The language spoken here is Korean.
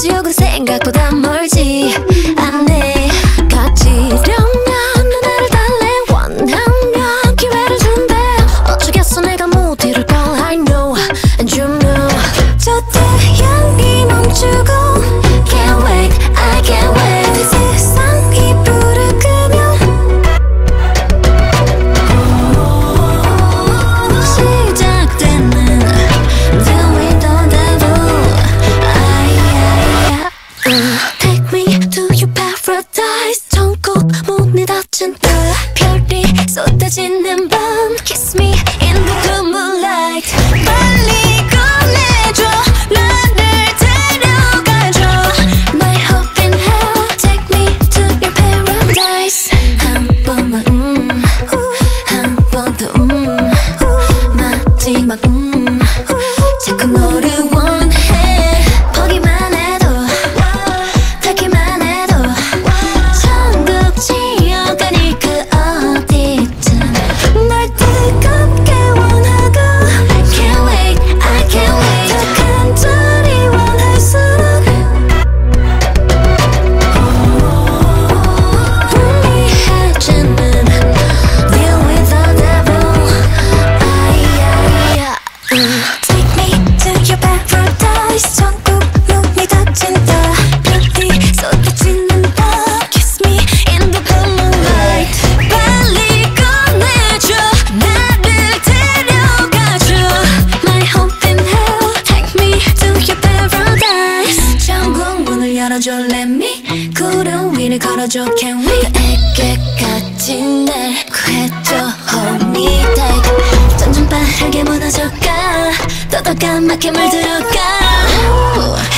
지옥은 생각보다 멀지 않네. 가지려면 누나를 달래 원하면 기회를 준대. 어쩌겠어 내가 못 이룰 걸 I know and you know. 저 태양이 멈추고 Can't wait I can't wait. 세상이 부르면 시작되는 Deal with the devil. Take me to your paradise. 천국 문이 닫힌 듯 별이 쏟아지는 밤 Kiss me in the blue moonlight. 빨리 꺼내줘 나를 데려가줘. My hope in hell. Take me to your paradise. 한 번만 한 번 더 마지막 자꾸 너를 원해. 보기만 해도 닿기만 해도 천국 지어가니 그 어디든 널 뜨겁게 원하고 Can't wait I can't wait. 더 간절히 원할수록 불리해지는 Deal with the devil. Take me to your paradise. 천국 문이 닫힌다 별이 쏟아지는 밤 Kiss me in the blue moonlight. 빨리 꺼내줘 나를 데려가줘. My hope in hell. Take me to your paradise. 천국 문을 열어줘 Let me. 구름 위를 걸어줘 Can we. 에게까지 날 구해줘 Hold me tight. 점점 빠르게 무너져가 또 까맣게 물들어가